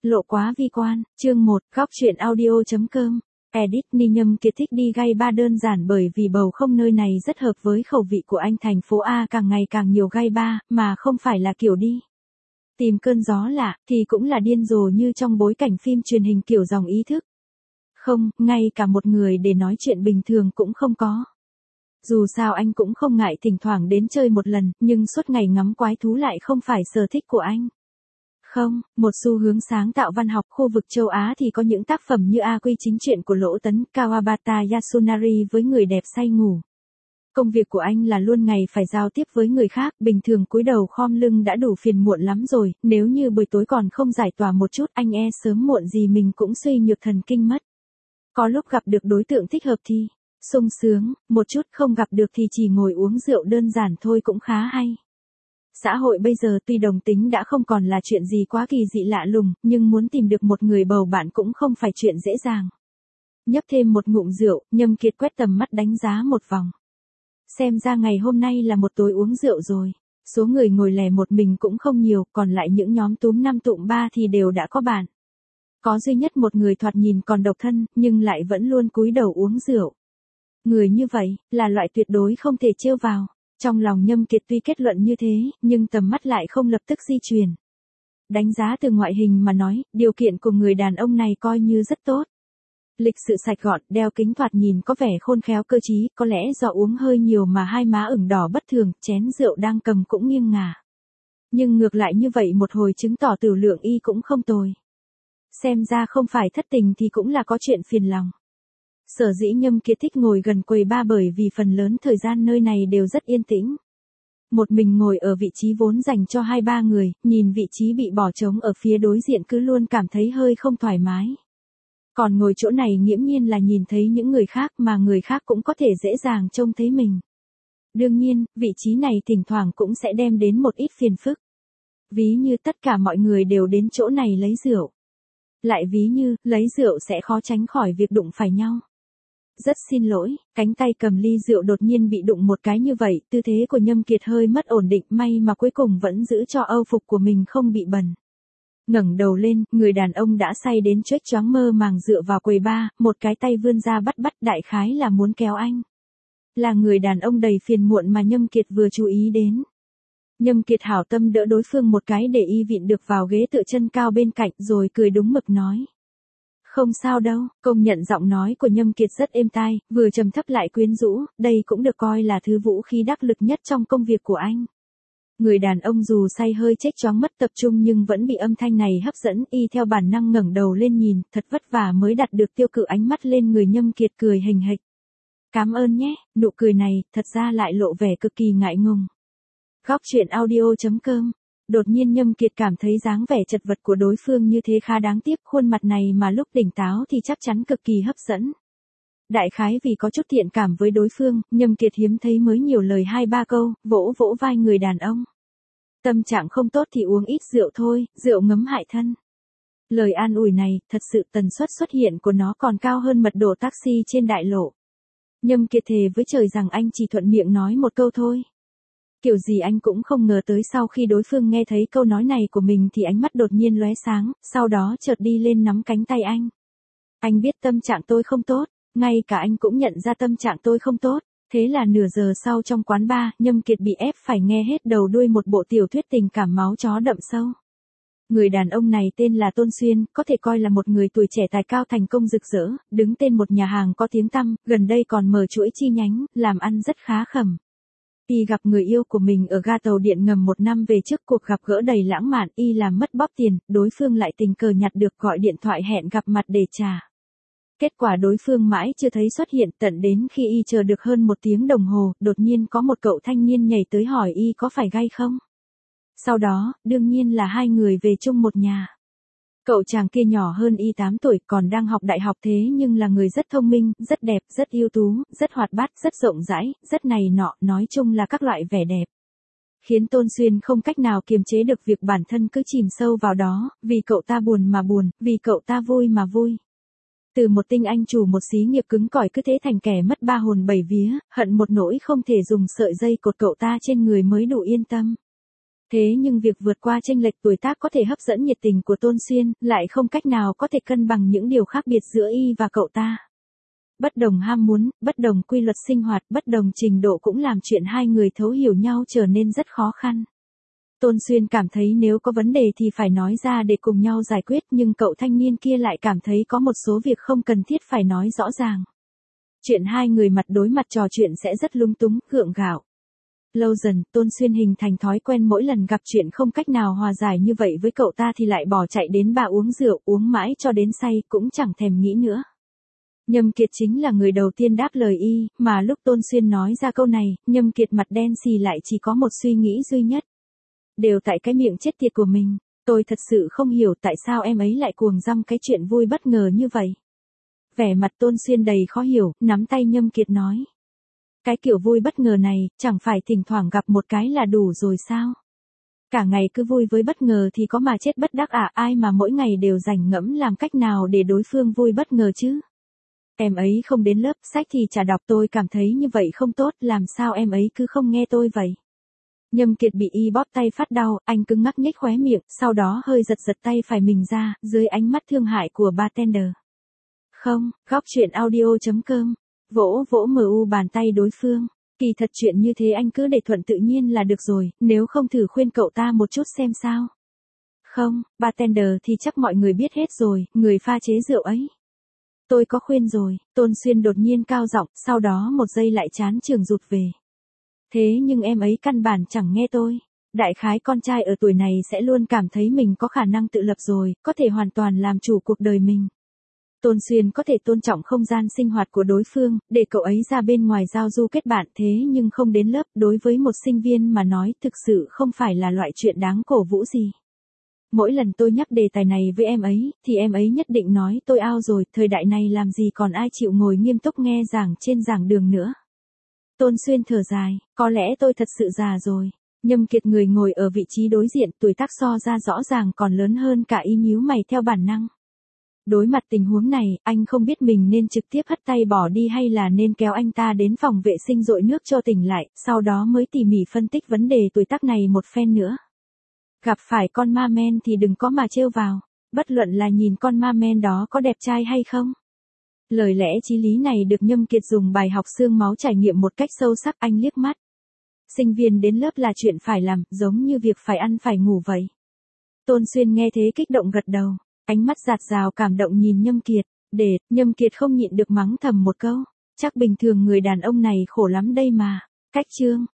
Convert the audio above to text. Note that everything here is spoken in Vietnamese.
Lộ quá vi quan, chương 1, góc truyện audio.com. Edit Ni Nhâm Kiệt thích đi gai bar đơn giản bởi vì bầu không nơi này rất hợp với khẩu vị của anh. Thành phố A càng ngày càng nhiều gai bar, mà không phải là kiểu đi tìm cơn gió lạ, thì cũng là điên rồ như trong bối cảnh phim truyền hình kiểu dòng ý thức. Không, ngay cả một người để nói chuyện bình thường cũng không có. Dù sao anh cũng không ngại thỉnh thoảng đến chơi một lần, nhưng suốt ngày ngắm quái thú lại không phải sở thích của anh. Không, một xu hướng sáng tạo văn học khu vực châu Á thì có những tác phẩm như A Quy Chính Truyện của Lỗ Tấn, Kawabata Yasunari với người đẹp say ngủ. Công việc của anh là luôn ngày phải giao tiếp với người khác, bình thường cúi đầu khom lưng đã đủ phiền muộn lắm rồi, nếu như buổi tối còn không giải tỏa một chút anh sớm muộn gì mình cũng suy nhược thần kinh mất. Có lúc gặp được đối tượng thích hợp thì sung sướng, một chút không gặp được thì chỉ ngồi uống rượu đơn giản thôi cũng khá hay. Xã hội bây giờ tuy đồng tính đã không còn là chuyện gì quá kỳ dị lạ lùng, nhưng muốn tìm được một người bầu bạn cũng không phải chuyện dễ dàng. Nhấp thêm một ngụm rượu, Nhâm Kiệt quét tầm mắt đánh giá một vòng. Xem ra ngày hôm nay là một tối uống rượu rồi. Số người ngồi lẻ một mình cũng không nhiều, còn lại những nhóm túm năm tụm ba thì đều đã có bạn. Có duy nhất một người thoạt nhìn còn độc thân, nhưng lại vẫn luôn cúi đầu uống rượu. Người như vậy, là loại tuyệt đối không thể trêu vào. Trong lòng Nhâm Kiệt tuy kết luận như thế, nhưng tầm mắt lại không lập tức di chuyển. Đánh giá từ ngoại hình mà nói, điều kiện của người đàn ông này coi như rất tốt. Lịch sự sạch gọn, đeo kính thoạt nhìn có vẻ khôn khéo cơ trí, có lẽ do uống hơi nhiều mà hai má ửng đỏ bất thường, chén rượu đang cầm cũng nghiêng ngả. Nhưng ngược lại như vậy một hồi chứng tỏ tửu lượng y cũng không tồi. Xem ra không phải thất tình thì cũng là có chuyện phiền lòng. Sở dĩ Nhâm Kiệt thích ngồi gần quầy bar bởi vì phần lớn thời gian nơi này đều rất yên tĩnh. Một mình ngồi ở vị trí vốn dành cho 2-3 người, nhìn vị trí bị bỏ trống ở phía đối diện cứ luôn cảm thấy hơi không thoải mái. Còn ngồi chỗ này nghiễm nhiên là nhìn thấy những người khác mà người khác cũng có thể dễ dàng trông thấy mình. Đương nhiên, vị trí này thỉnh thoảng cũng sẽ đem đến một ít phiền phức. Ví như tất cả mọi người đều đến chỗ này lấy rượu. Lại ví như, lấy rượu sẽ khó tránh khỏi việc đụng phải nhau. Rất xin lỗi, cánh tay cầm ly rượu đột nhiên bị đụng một cái như vậy, tư thế của Nhâm Kiệt hơi mất ổn định, may mà cuối cùng vẫn giữ cho âu phục của mình không bị bẩn. Ngẩng đầu lên, người đàn ông đã say đến choếch choáng mơ màng dựa vào quầy bar, một cái tay vươn ra bắt đại khái là muốn kéo anh. Là người đàn ông đầy phiền muộn mà Nhâm Kiệt vừa chú ý đến. Nhâm Kiệt hảo tâm đỡ đối phương một cái để y vịn được vào ghế tựa chân cao bên cạnh rồi cười đúng mực nói. Không sao đâu, công nhận giọng nói của Nhâm Kiệt rất êm tai, vừa trầm thấp lại quyến rũ, đây cũng được coi là thứ vũ khí đắc lực nhất trong công việc của anh. Người đàn ông dù say hơi chết choáng mất tập trung nhưng vẫn bị âm thanh này hấp dẫn, y theo bản năng ngẩng đầu lên nhìn, thật vất vả mới đặt được tiêu cự ánh mắt lên người Nhâm Kiệt cười hình hịch. Cảm ơn nhé, nụ cười này, thật ra lại lộ vẻ cực kỳ ngại ngùng. Góc truyện audio.com. Đột nhiên Nhâm Kiệt cảm thấy dáng vẻ chật vật của đối phương như thế khá đáng tiếc, khuôn mặt này mà lúc tỉnh táo thì chắc chắn cực kỳ hấp dẫn. Đại khái vì có chút thiện cảm với đối phương, Nhâm Kiệt hiếm thấy mới nhiều lời 2-3 câu, vỗ vỗ vai người đàn ông. Tâm trạng không tốt thì uống ít rượu thôi, rượu ngấm hại thân. Lời an ủi này, thật sự tần suất xuất hiện của nó còn cao hơn mật độ taxi trên đại lộ. Nhâm Kiệt thề với trời rằng anh chỉ thuận miệng nói một câu thôi. Kiểu gì anh cũng không ngờ tới sau khi đối phương nghe thấy câu nói này của mình thì ánh mắt đột nhiên lóe sáng, sau đó chợt đi lên nắm cánh tay anh. Anh biết tâm trạng tôi không tốt, ngay cả anh cũng nhận ra tâm trạng tôi không tốt, thế là nửa giờ sau trong quán bar, Nhâm Kiệt bị ép phải nghe hết đầu đuôi một bộ tiểu thuyết tình cảm máu chó đậm sâu. Người đàn ông này tên là Tôn Xuyên, có thể coi là một người tuổi trẻ tài cao thành công rực rỡ, đứng tên một nhà hàng có tiếng tăm, gần đây còn mở chuỗi chi nhánh, làm ăn rất khá khẩm. Y gặp người yêu của mình ở ga tàu điện ngầm 1 năm về trước, cuộc gặp gỡ đầy lãng mạn, y làm mất bóp tiền, đối phương lại tình cờ nhặt được gọi điện thoại hẹn gặp mặt để trả. Kết quả đối phương mãi chưa thấy xuất hiện, tận đến khi y chờ được hơn 1 tiếng đồng hồ, đột nhiên có một cậu thanh niên nhảy tới hỏi y có phải gay không. Sau đó, đương nhiên là hai người về chung một nhà. Cậu chàng kia nhỏ hơn y 8 tuổi, còn đang học đại học thế nhưng là người rất thông minh, rất đẹp, rất ưu tú, rất hoạt bát, rất rộng rãi, rất này nọ, nói chung là các loại vẻ đẹp. Khiến Tôn Xuyên không cách nào kiềm chế được việc bản thân cứ chìm sâu vào đó, vì cậu ta buồn mà buồn, vì cậu ta vui mà vui. Từ một tinh anh chủ một xí nghiệp cứng cỏi cứ thế thành kẻ mất 3 hồn 7 vía, hận một nỗi không thể dùng sợi dây cột cậu ta trên người mới đủ yên tâm. Thế nhưng việc vượt qua chênh lệch tuổi tác có thể hấp dẫn nhiệt tình của Tôn Xuyên, lại không cách nào có thể cân bằng những điều khác biệt giữa y và cậu ta. Bất đồng ham muốn, bất đồng quy luật sinh hoạt, bất đồng trình độ cũng làm chuyện hai người thấu hiểu nhau trở nên rất khó khăn. Tôn Xuyên cảm thấy nếu có vấn đề thì phải nói ra để cùng nhau giải quyết, nhưng cậu thanh niên kia lại cảm thấy có một số việc không cần thiết phải nói rõ ràng. Chuyện hai người mặt đối mặt trò chuyện sẽ rất lung túng, gượng gạo. Lâu dần, Tôn Xuyên hình thành thói quen mỗi lần gặp chuyện không cách nào hòa giải như vậy với cậu ta thì lại bỏ chạy đến bà uống rượu, uống mãi cho đến say, cũng chẳng thèm nghĩ nữa. Nhâm Kiệt chính là người đầu tiên đáp lời y, mà lúc Tôn Xuyên nói ra câu này, Nhâm Kiệt mặt đen xì lại chỉ có một suy nghĩ duy nhất. Đều tại cái miệng chết tiệt của mình, tôi thật sự không hiểu tại sao em ấy lại cuồng dăm cái chuyện vui bất ngờ như vậy. Vẻ mặt Tôn Xuyên đầy khó hiểu, nắm tay Nhâm Kiệt nói. Cái kiểu vui bất ngờ này, chẳng phải thỉnh thoảng gặp một cái là đủ rồi sao? Cả ngày cứ vui với bất ngờ thì có mà chết bất đắc à, ai mà mỗi ngày đều rảnh ngẫm làm cách nào để đối phương vui bất ngờ chứ? Em ấy không đến lớp, sách thì chả đọc, tôi cảm thấy như vậy không tốt, làm sao em ấy cứ không nghe tôi vậy? Nhâm Kiệt bị y bóp tay phát đau, anh cứng ngắc nhếch khóe miệng, sau đó hơi giật giật tay phải mình ra, dưới ánh mắt thương hại của bartender. Không, góc chuyện audio.com, vỗ vỗ mu bàn tay đối phương. Kỳ thật chuyện như thế anh cứ để thuận tự nhiên là được rồi, nếu không thử khuyên cậu ta một chút xem sao. Không, bartender thì chắc mọi người biết hết rồi, người pha chế rượu ấy. Tôi có khuyên rồi, Tôn Xuyên đột nhiên cao giọng, sau đó một giây lại chán chường rụt về. Thế nhưng em ấy căn bản chẳng nghe tôi. Đại khái con trai ở tuổi này sẽ luôn cảm thấy mình có khả năng tự lập rồi, có thể hoàn toàn làm chủ cuộc đời mình. Tôn Xuyên có thể tôn trọng không gian sinh hoạt của đối phương, để cậu ấy ra bên ngoài giao du kết bạn, thế nhưng không đến lớp, đối với một sinh viên mà nói thực sự không phải là loại chuyện đáng cổ vũ gì. Mỗi lần tôi nhắc đề tài này với em ấy, thì em ấy nhất định nói tôi ao rồi, thời đại này làm gì còn ai chịu ngồi nghiêm túc nghe giảng trên giảng đường nữa. Tôn Xuyên thở dài, có lẽ tôi thật sự già rồi. Nhâm Kiệt người ngồi ở vị trí đối diện, tuổi tác so ra rõ ràng còn lớn hơn cả y, nhíu mày theo bản năng. Đối mặt tình huống này, anh không biết mình nên trực tiếp hất tay bỏ đi hay là nên kéo anh ta đến phòng vệ sinh dội nước cho tỉnh lại, sau đó mới tỉ mỉ phân tích vấn đề tuổi tác này một phen nữa. Gặp phải con ma men thì đừng có mà trêu vào, bất luận là nhìn con ma men đó có đẹp trai hay không. Lời lẽ chí lý này được Nhâm Kiệt dùng bài học xương máu trải nghiệm một cách sâu sắc, anh liếc mắt. Sinh viên đến lớp là chuyện phải làm, giống như việc phải ăn phải ngủ vậy. Tôn Xuyên nghe thế kích động gật đầu, ánh mắt dạt dào cảm động nhìn Nhâm Kiệt, Nhâm Kiệt không nhịn được mắng thầm một câu, chắc bình thường người đàn ông này khổ lắm đây mà. Cách chương